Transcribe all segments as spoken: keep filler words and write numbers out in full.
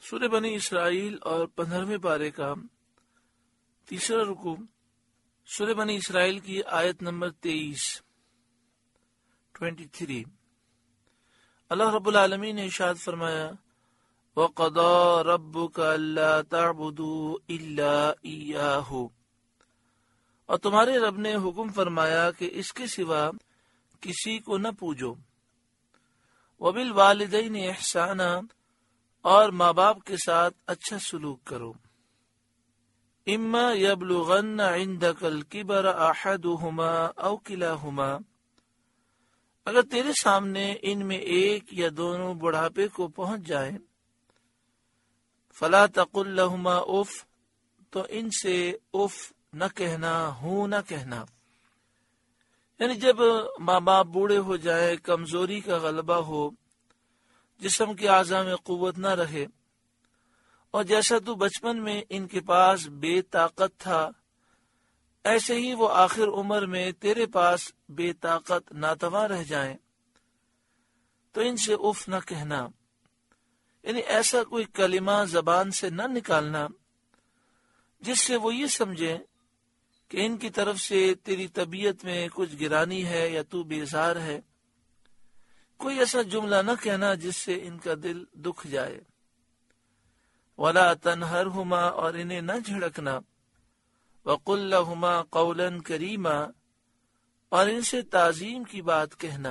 سورہ بنی اسرائیل اور پندرہویں پارے کا تیسرا رکوع، سورہ بنی اسرائیل کی آیت نمبر تیئیس ٹوینٹی تھری۔ اللہ رب العالمین نے ارشاد فرمایا وَقَضَىٰ رَبُّكَ أَلَّا تَعْبُدُوا إِلَّا إِيَّاهُ، اور تمہارے رب نے حکم فرمایا کہ اس کے سوا کسی کو نہ پوجو۔ وَبِالْوَالِدَيْنِ إِحْسَانًا، اور ماں باپ کے ساتھ اچھا سلوک کرو۔ اما یبلغن عندک الکبر احدہما او کلاہما، اگر تیرے سامنے ان میں ایک یا دونوں بڑھاپے کو پہنچ جائیں، فلا تقل لہما اف، تو ان سے اف نہ کہنا، ہوں نہ کہنا۔ یعنی جب ماں باپ بوڑھے ہو جائیں، کمزوری کا غلبہ ہو، جسم کے اعضاء میں قوت نہ رہے، اور جیسا تو بچپن میں ان کے پاس بے طاقت تھا، ایسے ہی وہ آخر عمر میں تیرے پاس بے طاقت ناتواں رہ جائیں، تو ان سے اف نہ کہنا۔ یعنی ایسا کوئی کلمہ زبان سے نہ نکالنا جس سے وہ یہ سمجھیں کہ ان کی طرف سے تیری طبیعت میں کچھ گرانی ہے یا تو بیزار ہے۔ کوئی ایسا جملہ نہ کہنا جس سے ان کا دل دکھ جائے۔ وَلَا تَنْهَرْهُمَا، اور انہیں نہ جھڑکنا۔ وَقُلْ لَهُمَا قَوْلًا كَرِيمًا، اور ان سے تعظیم کی بات کہنا،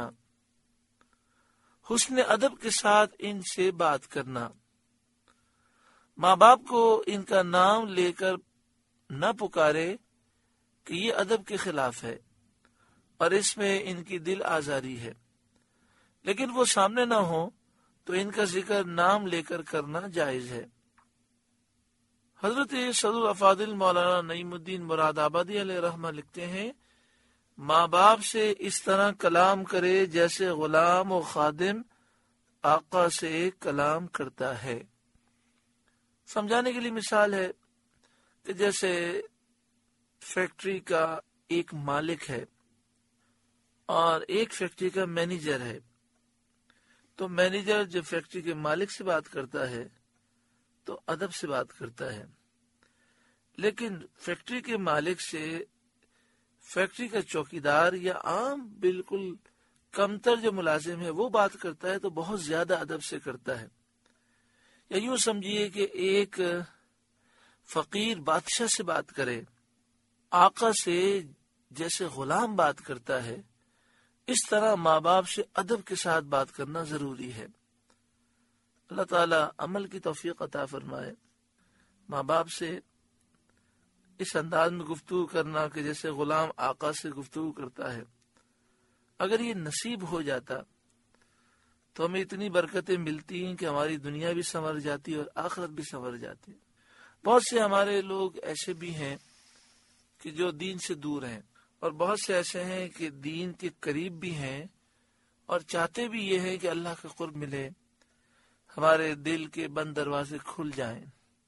حسن ادب کے ساتھ ان سے بات کرنا۔ ماں باپ کو ان کا نام لے کر نہ پکارے کہ یہ ادب کے خلاف ہے اور اس میں ان کی دل آزاری ہے، لیکن وہ سامنے نہ ہو تو ان کا ذکر نام لے کر کرنا جائز ہے۔ حضرت صدر افاضل مولانا نعیم الدین مراد آبادی علیہ رحمہ لکھتے ہیں، ماں باپ سے اس طرح کلام کرے جیسے غلام و خادم آقا سے کلام کرتا ہے۔ سمجھانے کے لیے مثال ہے کہ جیسے فیکٹری کا ایک مالک ہے اور ایک فیکٹری کا مینیجر ہے، تو مینیجر جب فیکٹری کے مالک سے بات کرتا ہے تو ادب سے بات کرتا ہے، لیکن فیکٹری کے مالک سے فیکٹری کا چوکیدار یا عام بالکل کمتر جو ملازم ہے وہ بات کرتا ہے تو بہت زیادہ ادب سے کرتا ہے۔ یا یوں سمجھیے کہ ایک فقیر بادشاہ سے بات کرے، آقا سے جیسے غلام بات کرتا ہے، اس طرح ماں باپ سے ادب کے ساتھ بات کرنا ضروری ہے۔ اللہ تعالیٰ عمل کی توفیق عطا فرمائے۔ ماں باپ سے اس انداز میں گفتگو کرنا کہ جیسے غلام آقا سے گفتگو کرتا ہے، اگر یہ نصیب ہو جاتا تو ہمیں اتنی برکتیں ملتی ہیں کہ ہماری دنیا بھی سنور جاتی اور آخرت بھی سنور جاتی۔ بہت سے ہمارے لوگ ایسے بھی ہیں کہ جو دین سے دور ہیں، اور بہت سے ایسے ہیں کہ دین کے قریب بھی ہیں اور چاہتے بھی یہ ہیں کہ اللہ کا قرب ملے، ہمارے دل کے بند دروازے کھل جائیں،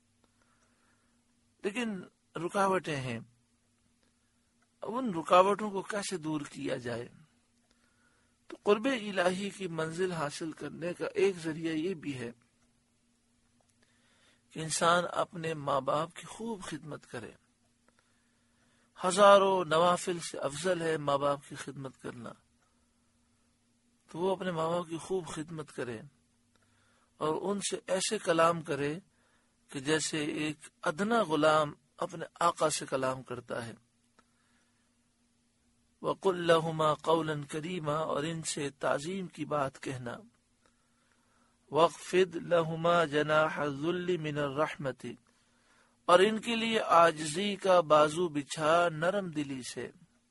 لیکن رکاوٹیں ہیں۔ ان رکاوٹوں کو کیسے دور کیا جائے؟ تو قرب الہی کی منزل حاصل کرنے کا ایک ذریعہ یہ بھی ہے کہ انسان اپنے ماں باپ کی خوب خدمت کرے۔ ہزاروں نوافل سے افضل ہے ماں باپ کی خدمت کرنا، تو وہ اپنے ماں باپ کی خوب خدمت کرے اور ان سے ایسے کلام کرے کہ جیسے ایک ادنا غلام اپنے آقا سے کلام کرتا ہے۔ وَقُلْ لَهُمَا قَوْلًا كَرِيمًا، اور ان سے تعظیم کی بات کہنا۔ وَاخْفِضْ لَهُمَا جَنَاحَ الذُّلِّ مِنَ الرَّحْمَةِ، اور ان کے لیے عاجزی کا بازو بچھا نرم دلی سے،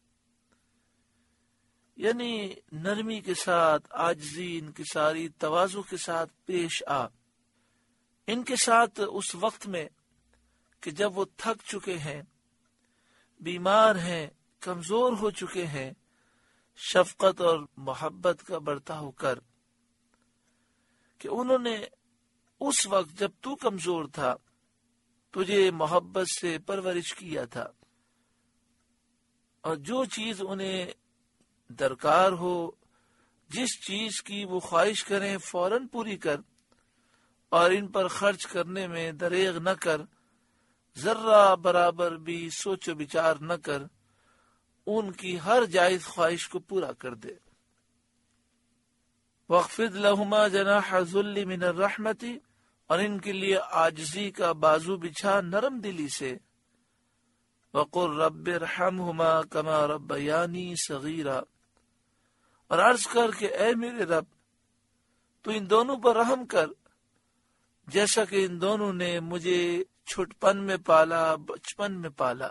یعنی نرمی کے ساتھ، عاجزی، انکساری، تواضع کے ساتھ پیش آ ان کے ساتھ اس وقت میں کہ جب وہ تھک چکے ہیں، بیمار ہیں، کمزور ہو چکے ہیں، شفقت اور محبت کا برتاؤ کر کہ انہوں نے اس وقت جب تو کمزور تھا تجھے محبت سے پرورش کیا تھا، اور جو چیز انہیں درکار ہو، جس چیز کی وہ خواہش کریں فوراً پوری کر، اور ان پر خرچ کرنے میں دریغ نہ کر، ذرہ برابر بھی سوچ و بچار نہ کر، ان کی ہر جائز خواہش کو پورا کر دے۔ وَاخْفِضْ لَهُمَا جَنَاحَ الذُّلِّ مِنَ الرَّحْمَةِ، اور ان کے لیے عاجزی کا بازو بچھا نرم دلی سے۔ وَقُلْ رَبِّ ارْحَمْهُمَا كَمَا رَبَّيَانِي صَغِيرًا، اور عرض کر کہ اے میرے رب تو ان دونوں پر رحم کر، جیسا کہ ان دونوں نے مجھے چھٹپن میں پالا، بچپن میں پالا۔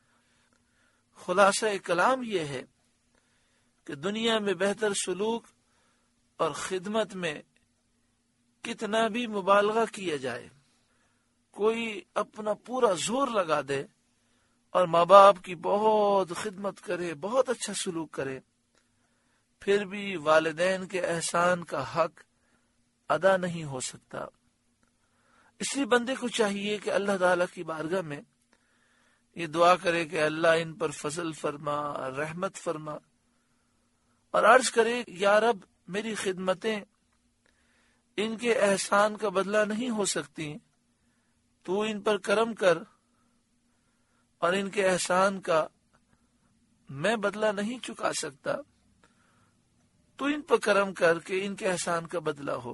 خلاصہ کلام یہ ہے کہ دنیا میں بہتر سلوک اور خدمت میں کتنا بھی مبالغہ کیا جائے، کوئی اپنا پورا زور لگا دے اور ماں باپ کی بہت خدمت کرے، بہت اچھا سلوک کرے، پھر بھی والدین کے احسان کا حق ادا نہیں ہو سکتا۔ اس لیے بندے کو چاہیے کہ اللہ تعالیٰ کی بارگاہ میں یہ دعا کرے کہ اللہ ان پر فضل فرما، رحمت فرما، اور عرض کرے یا رب میری خدمتیں ان کے احسان کا بدلہ نہیں ہو سکتی، تو ان پر کرم کر، اور ان کے احسان کا میں بدلہ نہیں چکا سکتا، تو ان پر کرم کر کہ ان کے احسان کا بدلہ ہو۔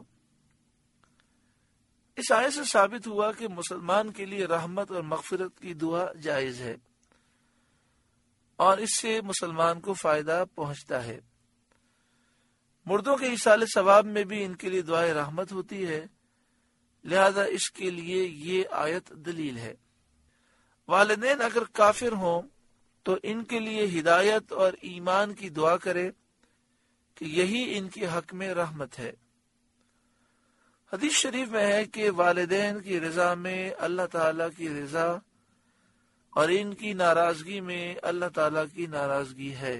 اس آیت سے ثابت ہوا کہ مسلمان کے لیے رحمت اور مغفرت کی دعا جائز ہے، اور اس سے مسلمان کو فائدہ پہنچتا ہے۔ مردوں کے ایصال ثواب میں بھی ان کے لیے دعائے رحمت ہوتی ہے، لہذا اس کے لیے یہ آیت دلیل ہے۔ والدین اگر کافر ہوں تو ان کے لیے ہدایت اور ایمان کی دعا کرے کہ یہی ان کے حق میں رحمت ہے۔ حدیث شریف میں ہے کہ والدین کی رضا میں اللہ تعالیٰ کی رضا، اور ان کی ناراضگی میں اللہ تعالیٰ کی ناراضگی ہے۔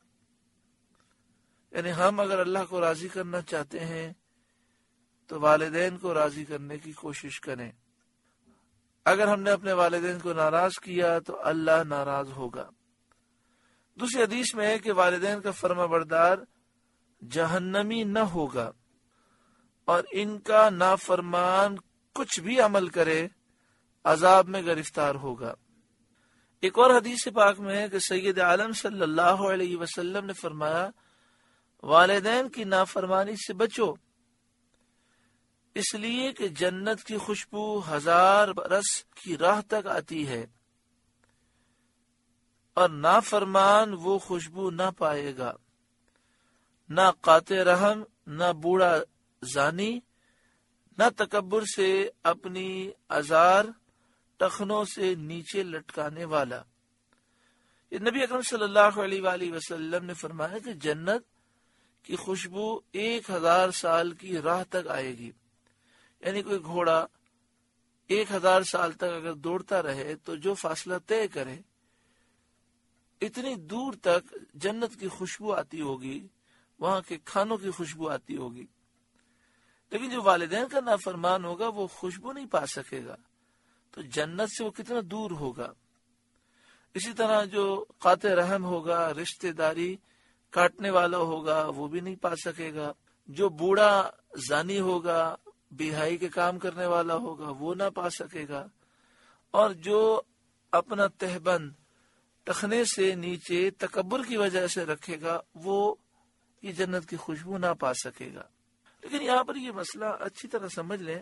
یعنی ہم اگر اللہ کو راضی کرنا چاہتے ہیں تو والدین کو راضی کرنے کی کوشش کریں۔ اگر ہم نے اپنے والدین کو ناراض کیا تو اللہ ناراض ہوگا۔ دوسری حدیث میں ہے کہ والدین کا فرما بردار جہنمی نہ ہوگا، اور ان کا نافرمان کچھ بھی عمل کرے عذاب میں گرفتار ہوگا۔ ایک اور حدیث پاک میں ہے کہ سید عالم صلی اللہ علیہ وسلم نے فرمایا، والدین کی نافرمانی سے بچو، اس لیے کہ جنت کی خوشبو ہزار برس کی راہ تک آتی ہے، اور نافرمان وہ خوشبو نہ پائے گا۔ نہ قاطع رحم، نہ بوڑھا زانی، نہ تکبر سے اپنی ازار ٹخنوں سے نیچے لٹکانے والا۔ یہ نبی اکرم صلی اللہ علیہ وآلہ وسلم نے فرمایا کہ جنت کی خوشبو ایک ہزار سال کی راہ تک آئے گی۔ یعنی کوئی گھوڑا ایک ہزار سال تک اگر دوڑتا رہے تو جو فاصلہ طے کرے، اتنی دور تک جنت کی خوشبو آتی ہوگی، وہاں کے کھانوں کی خوشبو آتی ہوگی۔ لیکن جو والدین کا نافرمان ہوگا وہ خوشبو نہیں پا سکے گا، تو جنت سے وہ کتنا دور ہوگا۔ اسی طرح جو قاطع رحم ہوگا، رشتہ داری کاٹنے والا ہوگا، وہ بھی نہیں پا سکے گا۔ جو بوڑھا زانی ہوگا، بہائی کے کام کرنے والا ہوگا، وہ نہ پا سکے گا۔ اور جو اپنا تہبند ٹخنے سے نیچے تکبر کی وجہ سے رکھے گا، وہ یہ جنت کی خوشبو نہ پا سکے گا۔ لیکن یہاں پر یہ مسئلہ اچھی طرح سمجھ لیں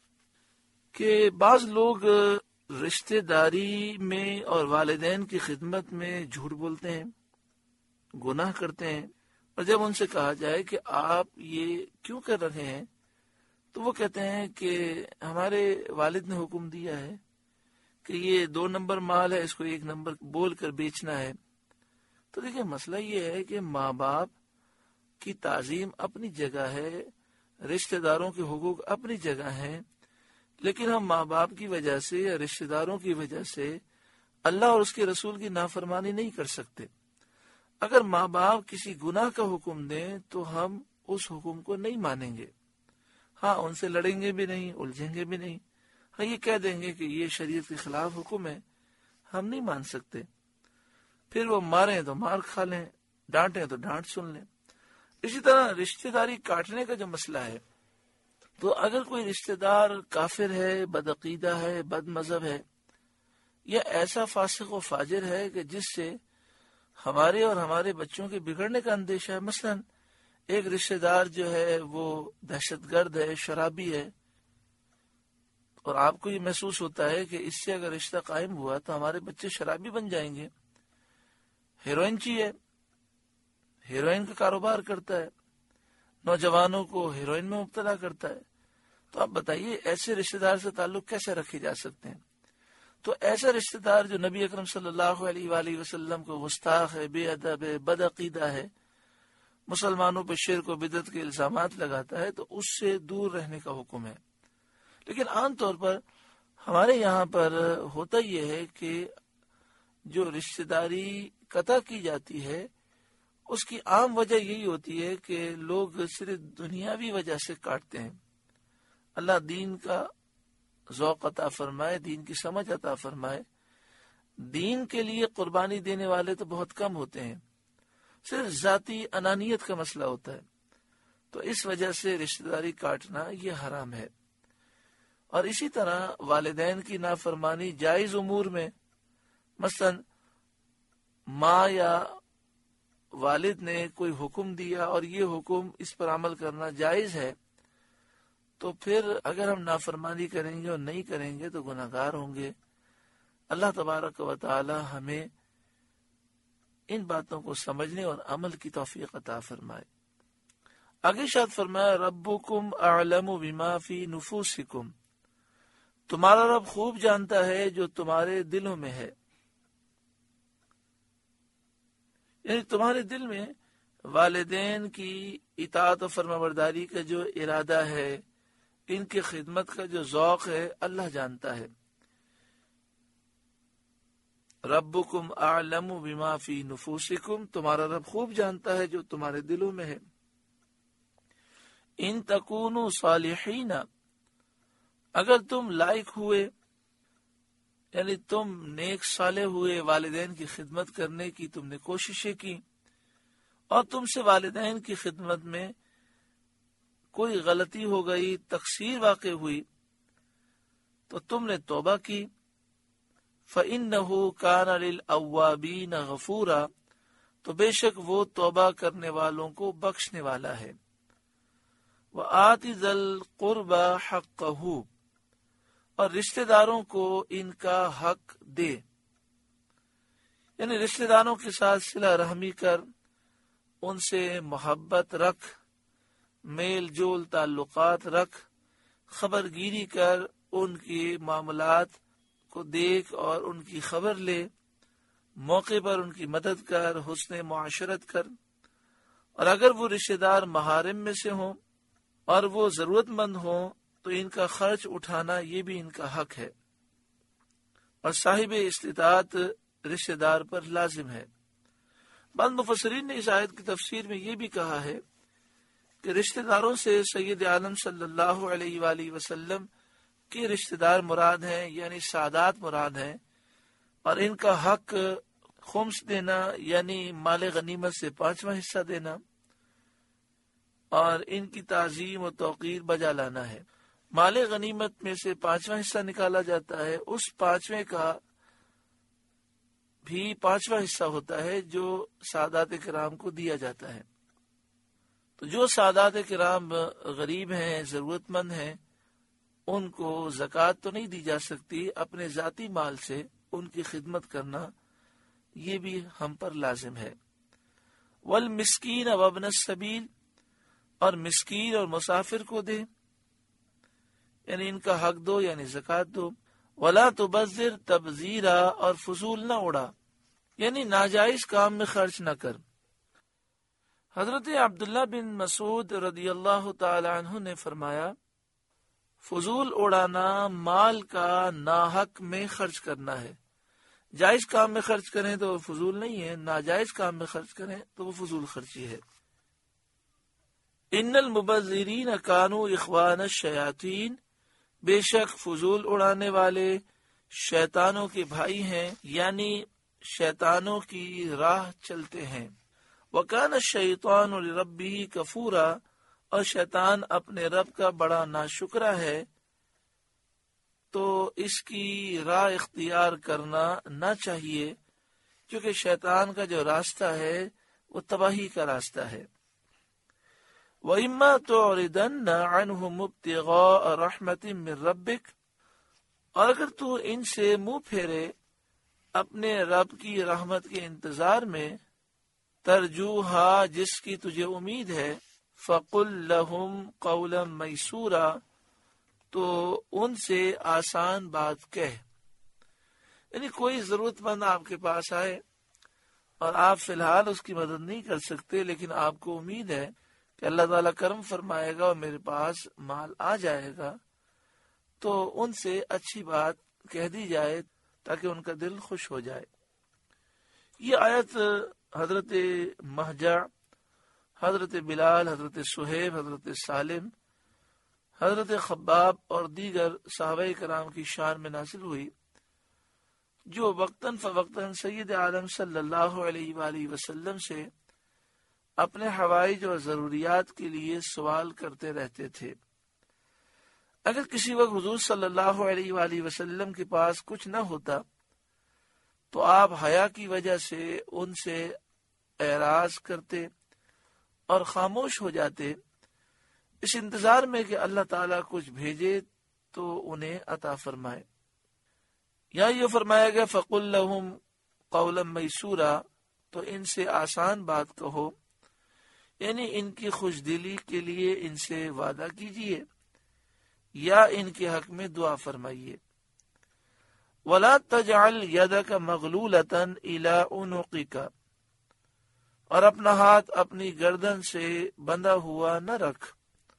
کہ بعض لوگ رشتہ داری میں اور والدین کی خدمت میں جھوٹ بولتے ہیں، گناہ کرتے ہیں، اور جب ان سے کہا جائے کہ آپ یہ کیوں کر رہے ہیں تو وہ کہتے ہیں کہ ہمارے والد نے حکم دیا ہے کہ یہ دو نمبر مال ہے، اس کو ایک نمبر بول کر بیچنا ہے۔ تو دیکھیں مسئلہ یہ ہے کہ ماں باپ کی تعظیم اپنی جگہ ہے، رشتہ داروں کے حقوق اپنی جگہ ہیں، لیکن ہم ماں باپ کی وجہ سے یا رشتہ داروں کی وجہ سے اللہ اور اس کے رسول کی نافرمانی نہیں کر سکتے۔ اگر ماں باپ کسی گناہ کا حکم دیں تو ہم اس حکم کو نہیں مانیں گے۔ ہاں ان سے لڑیں گے بھی نہیں، الجھیں گے بھی نہیں، ہاں یہ کہہ دیں گے کہ یہ شریعت کے خلاف حکم ہے، ہم نہیں مان سکتے۔ پھر وہ ماریں تو مار کھا لیں، ڈانٹیں تو ڈانٹ سن لیں۔ اسی طرح رشتہ داری کاٹنے کا جو مسئلہ ہے، تو اگر کوئی رشتہ دار کافر ہے، بدعقیدہ ہے، بد مذہب ہے، یا ایسا فاسق و فاجر ہے کہ جس سے ہمارے اور ہمارے بچوں کے بگڑنے کا اندیشہ ہے، مثلا ایک رشتہ دار جو ہے وہ دہشت گرد ہے، شرابی ہے، اور آپ کو یہ محسوس ہوتا ہے کہ اس سے اگر رشتہ قائم ہوا تو ہمارے بچے شرابی بن جائیں گے، ہیروئن چی ہے، ہیروئن کا کاروبار کرتا ہے، نوجوانوں کو ہیروئن میں مبتلا کرتا ہے، تو آپ بتائیے ایسے رشتہ دار سے تعلق کیسے رکھے جا سکتے ہیں؟ تو ایسا رشتہ دار جو نبی اکرم صلی اللہ علیہ وآلہ وسلم کو گستاخ ہے، بے ادب ہے، بد عقیدہ ہے، مسلمانوں پہ شرک و بدعت کے الزامات لگاتا ہے، تو اس سے دور رہنے کا حکم ہے۔ لیکن عام طور پر ہمارے یہاں پر ہوتا یہ ہے کہ جو رشتہ داری قطع کی جاتی ہے اس کی عام وجہ یہی ہوتی ہے کہ لوگ صرف دنیاوی وجہ سے کاٹتے ہیں۔ اللہ دین کا ذوق عطا فرمائے، دین کی سمجھ عطا فرمائے، دین کے لیے قربانی دینے والے تو بہت کم ہوتے ہیں، صرف ذاتی انانیت کا مسئلہ ہوتا ہے، تو اس وجہ سے رشتہ داری کاٹنا یہ حرام ہے۔ اور اسی طرح والدین کی نافرمانی جائز امور میں، مثلا ماں یا والد نے کوئی حکم دیا اور یہ حکم اس پر عمل کرنا جائز ہے، تو پھر اگر ہم نافرمانی کریں گے اور نہیں کریں گے تو گناہ گار ہوں گے۔ اللہ تبارک و تعالی ہمیں ان باتوں کو سمجھنے اور عمل کی توفیق عطا فرمائے۔ آگے شاد فرمایا ربکم اعلم بما فی نفوسکم، تمہارا رب خوب جانتا ہے جو تمہارے دلوں میں ہے، یعنی تمہارے دل میں والدین کی اطاعت و فرمانبرداری کا جو ارادہ ہے، ان کی خدمت کا جو ذوق ہے، اللہ جانتا ہے۔ ربکم اعلم بما فی نفوسکم، تمہارا رب خوب جانتا ہے جو تمہارے دلوں میں ہے۔ ان تکونوا صالحین، اگر تم لائق ہوئے، یعنی تم نیک صالح ہوئے، والدین کی خدمت کرنے کی تم نے کوششیں کی، اور تم سے والدین کی خدمت میں کوئی غلطی ہو گئی، تقصیر واقع ہوئی، تو تم نے توبہ کی، فَإِنَّهُ كَانَ لِلْأَوَّابِينَ غَفُورًا، تو بے شک وہ توبہ کرنے والوں کو بخشنے والا ہے۔ وَآتِ ذَا الْقُرْبَى حَقَّهُ، اور رشتہ داروں کو ان کا حق دے، یعنی رشتہ داروں کے ساتھ صلہ رحمی کر، ان سے محبت رکھ، میل جول تعلقات رکھ، خبر گیری کر، ان کی معاملات کو دیکھ اور ان کی خبر لے، موقع پر ان کی مدد کر، حسن معاشرت کر، اور اگر وہ رشتہ دار محارم میں سے ہوں اور وہ ضرورت مند ہوں تو ان کا خرچ اٹھانا یہ بھی ان کا حق ہے، اور صاحب استطاعت رشتہ دار پر لازم ہے۔ بعض مفسرین نے اس آیت کی تفسیر میں یہ بھی کہا ہے کہ رشتہ داروں سے سید عالم صلی اللہ علیہ وآلہ وسلم کے رشتہ دار مراد ہیں، یعنی سادات مراد ہیں، اور ان کا حق خمس دینا یعنی مال غنیمت سے پانچواں حصہ دینا، اور ان کی تعظیم و توقیر بجا لانا ہے۔ مال غنیمت میں سے پانچواں حصہ نکالا جاتا ہے، اس پانچویں کا بھی پانچواں حصہ ہوتا ہے جو سادات کرام کو دیا جاتا ہے۔ تو جو سادات کرام غریب ہیں، ضرورت مند ہیں، ان کو زکوٰۃ تو نہیں دی جا سکتی، اپنے ذاتی مال سے ان کی خدمت کرنا یہ بھی ہم پر لازم ہے۔ والمسکین وابن السبیل، اور مسکین اور مسافر کو دے، یعنی ان کا حق دو، یعنی زکوٰۃ دو۔ ولا تبذر تبذیرا، اور فضول نہ اڑا، یعنی ناجائز کام میں خرچ نہ کر۔ حضرت عبداللہ بن مسعود رضی اللہ تعالی عنہ نے فرمایا، فضول اڑانا مال کا ناحق میں خرچ کرنا ہے۔ جائز کام میں خرچ کریں تو وہ فضول نہیں ہے، ناجائز کام میں خرچ کریں تو وہ فضول خرچی ہے۔ ان المبذرین کانوا اخوان الشیاطین، بے شک فضول اڑانے والے شیطانوں کے بھائی ہیں، یعنی شیطانوں کی راہ چلتے ہیں۔ وکان الشیطان لربہ کفورا، اور شیطان اپنے رب کا بڑا ناشکرا ہے، تو اس کی راہ اختیار کرنا نہ چاہیے، کیونکہ شیطان کا جو راستہ ہے وہ تباہی کا راستہ ہے۔ وَإِمَّا تُعْرِضَنَّ عَنْهُمُ ابْتِغَاءَ رَحْمَةٍ مِّن رَّبِّكَ، اور اگر تو ان سے منہ پھیرے اپنے رب کی رحمت کے انتظار میں، ترجوہا جس کی تجھے امید ہے، فَقُل لَّهُمْ قَوْلًا مَيْسُورًا، تو ان سے آسان بات کہہ۔ یعنی کوئی ضرورت مند آپ کے پاس آئے اور آپ فی الحال اس کی مدد نہیں کر سکتے، لیکن آپ کو امید ہے کہ اللہ تعالیٰ کرم فرمائے گا اور میرے پاس مال آ جائے گا، تو ان سے اچھی بات کہہ دی جائے تاکہ ان کا دل خوش ہو جائے۔ یہ آیت حضرت مہجع، حضرت بلال، حضرت صہیب، حضرت سالم، حضرت خباب اور دیگر صحابہ کرام کی شان میں نازل ہوئی، جو وقتاً فوقتاً سید عالم صلی اللہ علیہ وآلہ وسلم سے اپنے حوائج اور ضروریات کے لیے سوال کرتے رہتے تھے۔ اگر کسی وقت حضور صلی اللہ علیہ وآلہ وسلم کے پاس کچھ نہ ہوتا تو آپ حیا کی وجہ سے ان سے اعراض کرتے اور خاموش ہو جاتے، اس انتظار میں کہ اللہ تعالیٰ کچھ بھیجے تو انہیں عطا فرمائے۔ یا یہ فرمایا گیا فَقُل لَّهُمْ قَوْلًا مَيْسُورًا، تو ان سے آسان بات کہو، یعنی ان کی خوش دلی کے لیے ان سے وعدہ کیجئے یا ان کے حق میں دعا فرمائیے۔ وَلَا تَجْعَلْ يَدَكَ مَغْلُولَةً إِلَىٰ عُنُقِكَ، اور اپنا ہاتھ اپنی گردن سے بندھا ہوا نہ رکھ۔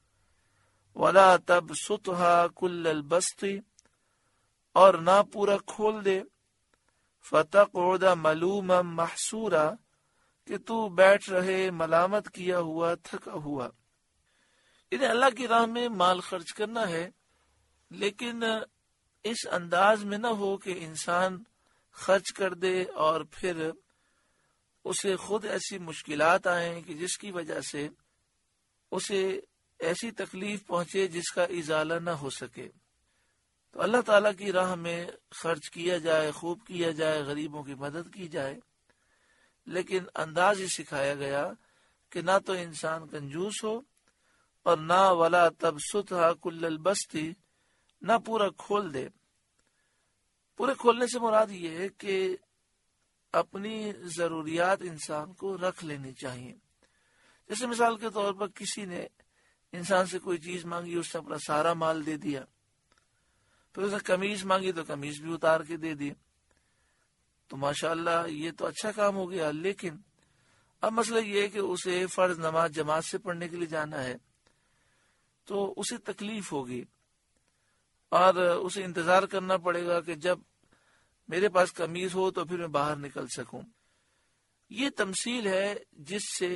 وَلَا تَبْسُطْهَا كُلَّ الْبَسْطِ، اور نہ پورا کھول دے۔ فَتَقْعُدَ مَلُومًا مَحْسُورًا، کہ تو بیٹھ رہے ملامت کیا ہوا، تھکا ہوا۔ یعنی اللہ کی راہ میں مال خرچ کرنا ہے، لیکن اس انداز میں نہ ہو کہ انسان خرچ کر دے اور پھر اسے خود ایسی مشکلات آئیں کہ جس کی وجہ سے اسے ایسی تکلیف پہنچے جس کا ازالہ نہ ہو سکے۔ تو اللہ تعالیٰ کی راہ میں خرچ کیا جائے، خوب کیا جائے، غریبوں کی مدد کی جائے، لیکن انداز ہی سکھایا گیا کہ نہ تو انسان کنجوس ہو اور نہ ولا تبسطھا کل البسطی، نہ پورا کھول دے۔ پورے کھولنے سے مراد یہ ہے کہ اپنی ضروریات انسان کو رکھ لینی چاہیے۔ جیسے مثال کے طور پر کسی نے انسان سے کوئی چیز مانگی، اس نے اپنا سارا مال دے دیا، پھر اس نے قمیض مانگی تو قمیض بھی اتار کے دے دی، تو ماشاءاللہ یہ تو اچھا کام ہو گیا، لیکن اب مسئلہ یہ ہے کہ اسے فرض نماز جماعت سے پڑھنے کے لیے جانا ہے، تو اسے تکلیف ہوگی اور اسے انتظار کرنا پڑے گا کہ جب میرے پاس قمیض ہو تو پھر میں باہر نکل سکوں۔ یہ تمثیل ہے جس سے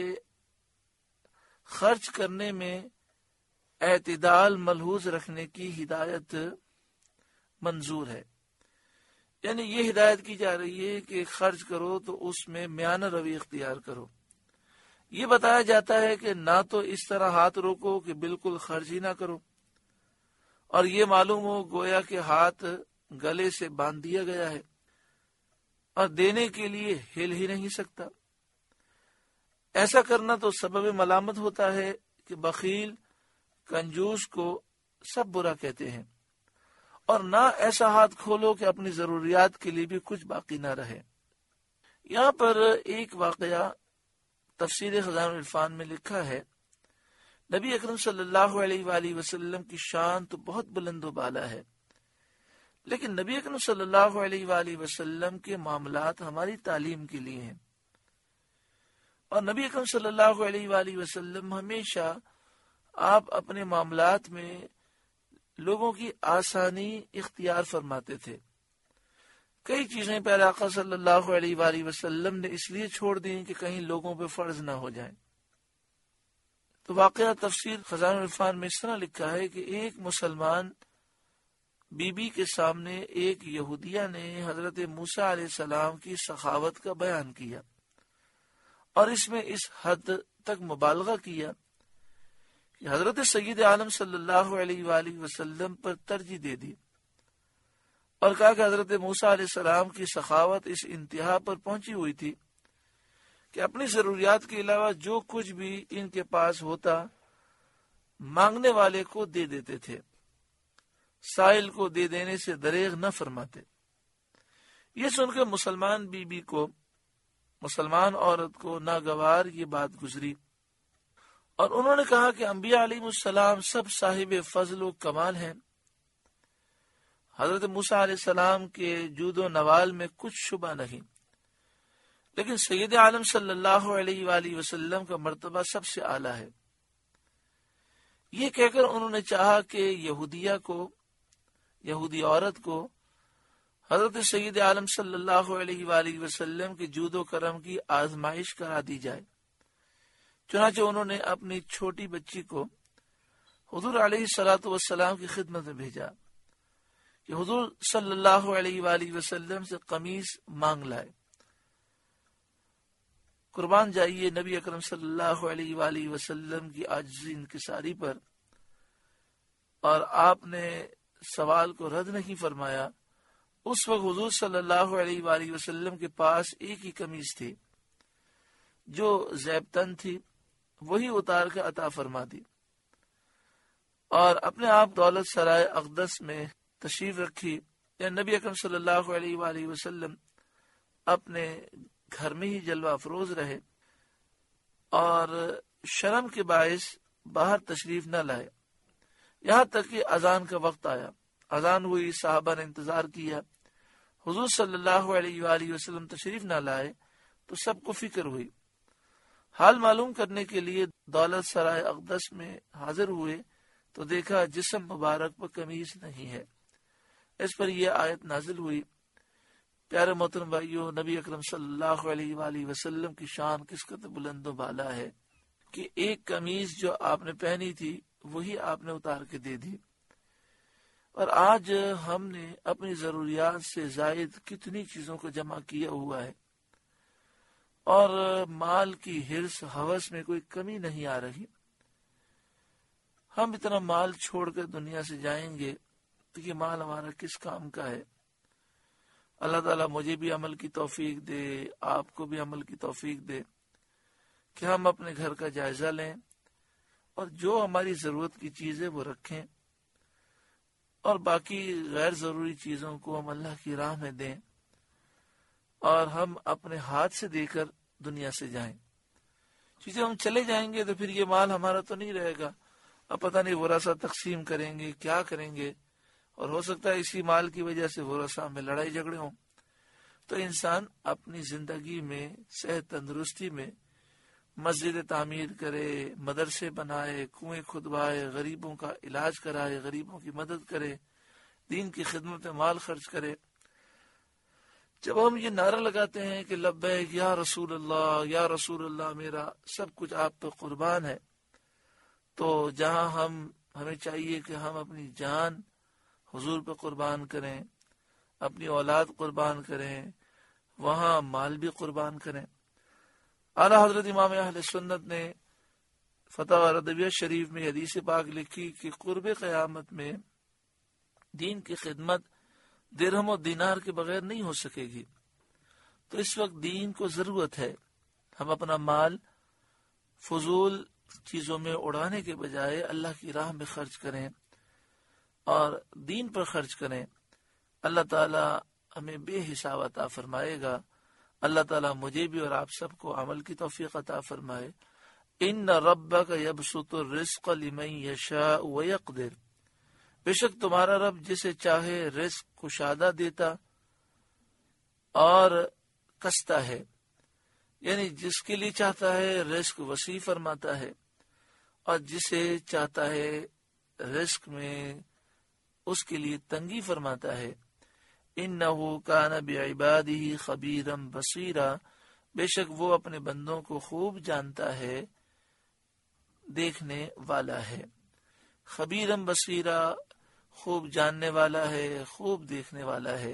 خرچ کرنے میں اعتدال ملحوظ رکھنے کی ہدایت منظور ہے۔ یعنی یہ ہدایت کی جا رہی ہے کہ خرچ کرو تو اس میں میانہ روی اختیار کرو۔ یہ بتایا جاتا ہے کہ نہ تو اس طرح ہاتھ روکو کہ بالکل خرچ ہی نہ کرو، اور یہ معلوم ہو گویا کہ ہاتھ گلے سے باندھ دیا گیا ہے اور دینے کے لیے ہل ہی نہیں سکتا۔ ایسا کرنا تو سبب ملامت ہوتا ہے کہ بخیل، کنجوس کو سب برا کہتے ہیں، اور نہ ایسا ہاتھ کھولو کہ اپنی ضروریات کے لیے بھی کچھ باقی نہ رہے۔ یہاں پر ایک واقعہ تفسیر خزائن العرفان میں لکھا ہے، نبی اکرم صلی اللہ علیہ وآلہ وسلم کی شان تو بہت بلند و بالا ہے، لیکن نبی اکرم صلی اللہ علیہ وآلہ وسلم کے معاملات ہماری تعلیم کے لیے ہیں، اور نبی اکرم صلی اللہ علیہ وآلہ وسلم ہمیشہ آپ اپنے معاملات میں لوگوں کی آسانی اختیار فرماتے تھے۔ کئی چیزیں پیارے آقا صلی اللہ علیہ وآلہ وسلم نے اس لیے چھوڑ دیں کہ کہیں لوگوں پہ فرض نہ ہو جائیں۔ تو واقعہ تفسیر خزائن العرفان میں اس طرح لکھا ہے کہ ایک مسلمان بی بی کے سامنے ایک یہودیہ نے حضرت موسیٰ علیہ السلام کی سخاوت کا بیان کیا، اور اس میں اس حد تک مبالغہ کیا کہ حضرت سید عالم صلی اللہ علیہ وآلہ وسلم پر ترجیح دے دی اور کہا کہ حضرت موسیٰ علیہ السلام کی سخاوت اس انتہا پر پہنچی ہوئی تھی کہ اپنی ضروریات کے علاوہ جو کچھ بھی ان کے پاس ہوتا مانگنے والے کو دے دیتے تھے، سائل کو دے دینے سے دریغ نہ فرماتے۔ یہ سن کے مسلمان بی بی کو، مسلمان عورت کو ناگوار یہ بات گزری اور انہوں نے کہا کہ انبیاء علیہ السلام سب صاحب فضل و کمال ہیں، حضرت موسیٰ علیہ السلام کے جود و نوال میں کچھ شبہ نہیں، لیکن سید عالم صلی اللہ علیہ وآلہ وسلم کا مرتبہ سب سے اعلیٰ ہے۔ یہ کہہ کر انہوں نے چاہا کہ یہودیہ کو، یہودی عورت کو حضرت سید عالم صلی اللہ علیہ وآلہ وسلم کے جود و کرم کی آزمائش کرا دی جائے۔ چنانچہ انہوں نے اپنی چھوٹی بچی کو حضور علیہ الصلوۃ والسلام کی خدمت میں بھیجا کہ حضور صلی اللہ علیہ وآلہ وسلم سے قمیص مانگ لائے۔ قربان جائیے نبی اکرم صلی اللہ علیہ وآلہ وسلم کی عاجزی انکساری پر، اور آپ نے سوال کو رد نہیں فرمایا۔ اس وقت حضور صلی اللہ علیہ وآلہ وسلم کے پاس ایک ہی قمیص تھی جو زیب تن تھی، وہی اتار کے عطا فرما دی اور اپنے آپ دولت سرائے اقدس میں تشریف رکھی۔ یا نبی اکرم صلی اللہ علیہ وآلہ وسلم اپنے گھر میں ہی جلوہ افروز رہے اور شرم کے باعث باہر تشریف نہ لائے، یہاں تک کہ اذان کا وقت آیا۔ اذان ہوئی، صحابہ نے انتظار کیا، حضور صلی اللہ علیہ وآلہ وسلم تشریف نہ لائے تو سب کو فکر ہوئی۔ حال معلوم کرنے کے لیے دولت سرائے اقدس میں حاضر ہوئے تو دیکھا جسم مبارک پر قمیص نہیں ہے۔ اس پر یہ آیت نازل ہوئی، پیارے محترم بھائیو، نبی اکرم صلی اللہ علیہ وآلہ وسلم کی شان کس قدر بلند و بالا ہے کہ ایک قمیص جو آپ نے پہنی تھی وہی آپ نے اتار کے دے دی۔ اور آج ہم نے اپنی ضروریات سے زائد کتنی چیزوں کو جمع کیا ہوا ہے اور مال کی حرص ہوس میں کوئی کمی نہیں آ رہی۔ ہم اتنا مال چھوڑ کر دنیا سے جائیں گے تو یہ مال ہمارا کس کام کا ہے؟ اللہ تعالیٰ مجھے بھی عمل کی توفیق دے، آپ کو بھی عمل کی توفیق دے کہ ہم اپنے گھر کا جائزہ لیں اور جو ہماری ضرورت کی چیزیں وہ رکھیں اور باقی غیر ضروری چیزوں کو ہم اللہ کی راہ میں دیں اور ہم اپنے ہاتھ سے دے کر دنیا سے جائیں۔ چیزیں ہم چلے جائیں گے تو پھر یہ مال ہمارا تو نہیں رہے گا، اب پتہ نہیں ورثہ تقسیم کریں گے، کیا کریں گے، اور ہو سکتا ہے اسی مال کی وجہ سے ورثہ میں لڑائی جھگڑے ہوں۔ تو انسان اپنی زندگی میں صحت تندرستی میں مسجد تعمیر کرے، مدرسے بنائے، کنویں کھدوائے، غریبوں کا علاج کرائے، غریبوں کی مدد کرے، دین کی خدمت میں مال خرچ کرے۔ جب ہم یہ نعرہ لگاتے ہیں کہ لبیک یا رسول اللہ، یا رسول اللہ، میرا سب کچھ آپ پہ قربان ہے، تو جہاں ہم ہمیں چاہیے کہ ہم اپنی جان حضور پہ قربان کریں، اپنی اولاد قربان کریں، وہاں مال بھی قربان کریں۔ اعلیٰ حضرت امام اہل سنت نے فتح ردویہ شریف میں حدیث پاک لکھی کہ قرب قیامت میں دین کی خدمت درہم و دینار کے بغیر نہیں ہو سکے گی۔ تو اس وقت دین کو ضرورت ہے ہم اپنا مال فضول چیزوں میں اڑانے کے بجائے اللہ کی راہ میں خرچ کریں اور دین پر خرچ کریں۔ اللہ تعالی ہمیں بے حساب عطا فرمائے گا۔ اللہ تعالیٰ مجھے بھی اور آپ سب کو عمل کی توفیق عطا فرمائے۔ ان ربک یبسط الرزق لمن یشاء ویقدر، بے شک تمہارا رب جسے چاہے رزق کشادہ دیتا اور کستا ہے، یعنی جس کے لیے چاہتا ہے رزق وسیع فرماتا ہے اور جسے چاہتا ہے رزق میں اس کے لیے تنگی فرماتا ہے۔ انہ کان بعبادہ خبیرا بصیرا، بے شک وہ اپنے بندوں کو خوب جانتا ہے، دیکھنے والا ہے۔ خبیرا بصیرا، خوب جاننے والا ہے، خوب دیکھنے والا ہے،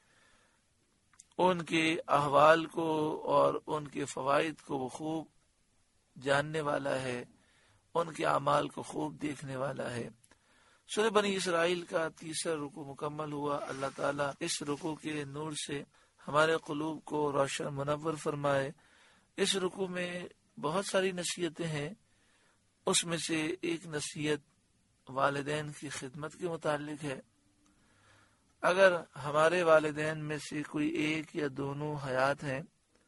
ان کے احوال کو اور ان کے فوائد کو وہ خوب جاننے والا ہے، ان کے اعمال کو خوب دیکھنے والا ہے۔ سورہ بنی اسرائیل کا تیسرا رکوع مکمل ہوا۔ اللہ تعالیٰ اس رکوع کے نور سے ہمارے قلوب کو روشن منور فرمائے۔ اس رکوع میں بہت ساری نصیحتیں ہیں، اس میں سے ایک نصیحت والدین کی خدمت کے متعلق ہے۔ اگر ہمارے والدین میں سے کوئی ایک یا دونوں حیات ہیں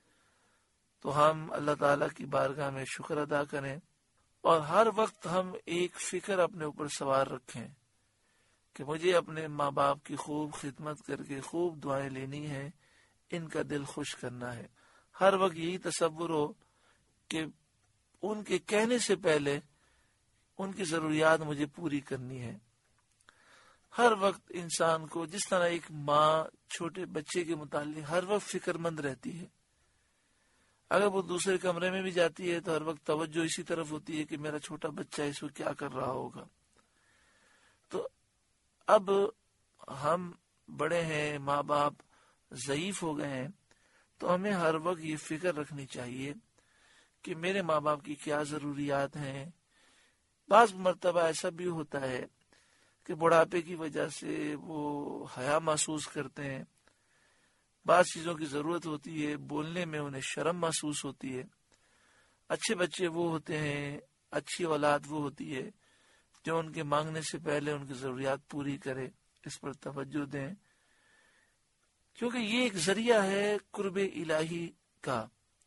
تو ہم اللہ تعالیٰ کی بارگاہ میں شکر ادا کریں، اور ہر وقت ہم ایک فکر اپنے اوپر سوار رکھیں کہ مجھے اپنے ماں باپ کی خوب خدمت کر کے خوب دعائیں لینی ہے، ان کا دل خوش کرنا ہے۔ ہر وقت یہی تصور ہو کہ ان کے کہنے سے پہلے ان کی ضروریات مجھے پوری کرنی ہے۔ ہر وقت انسان کو جس طرح ایک ماں چھوٹے بچے کے متعلق ہر وقت فکر مند رہتی ہے، اگر وہ دوسرے کمرے میں بھی جاتی ہے تو ہر وقت توجہ اسی طرف ہوتی ہے کہ میرا چھوٹا بچہ اس کو کیا کر رہا ہوگا۔ تو اب ہم بڑے ہیں، ماں باپ ضعیف ہو گئے ہیں، تو ہمیں ہر وقت یہ فکر رکھنی چاہیے کہ میرے ماں باپ کی کیا ضروریات ہیں۔ بعض مرتبہ ایسا بھی ہوتا ہے کہ بڑھاپے کی وجہ سے وہ حیا محسوس کرتے ہیں، بعض چیزوں کی ضرورت ہوتی ہے، بولنے میں انہیں شرم محسوس ہوتی ہے۔ اچھے بچے وہ ہوتے ہیں، اچھی اولاد وہ ہوتی ہے جو ان کے مانگنے سے پہلے ان کی ضروریات پوری کرے۔ اس پر توجہ دیں، کیونکہ یہ ایک ذریعہ ہے قرب الہی کا،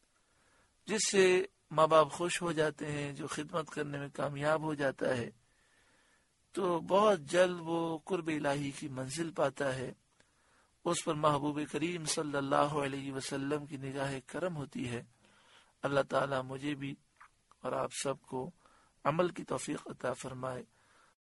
جس سے ماں باپ خوش ہو جاتے ہیں۔ جو خدمت کرنے میں کامیاب ہو جاتا ہے تو بہت جلد وہ قرب الہی کی منزل پاتا ہے، اس پر محبوب کریم صلی اللہ علیہ وسلم کی نگاہ کرم ہوتی ہے۔ اللہ تعالیٰ مجھے بھی اور آپ سب کو عمل کی توفیق عطا فرمائے۔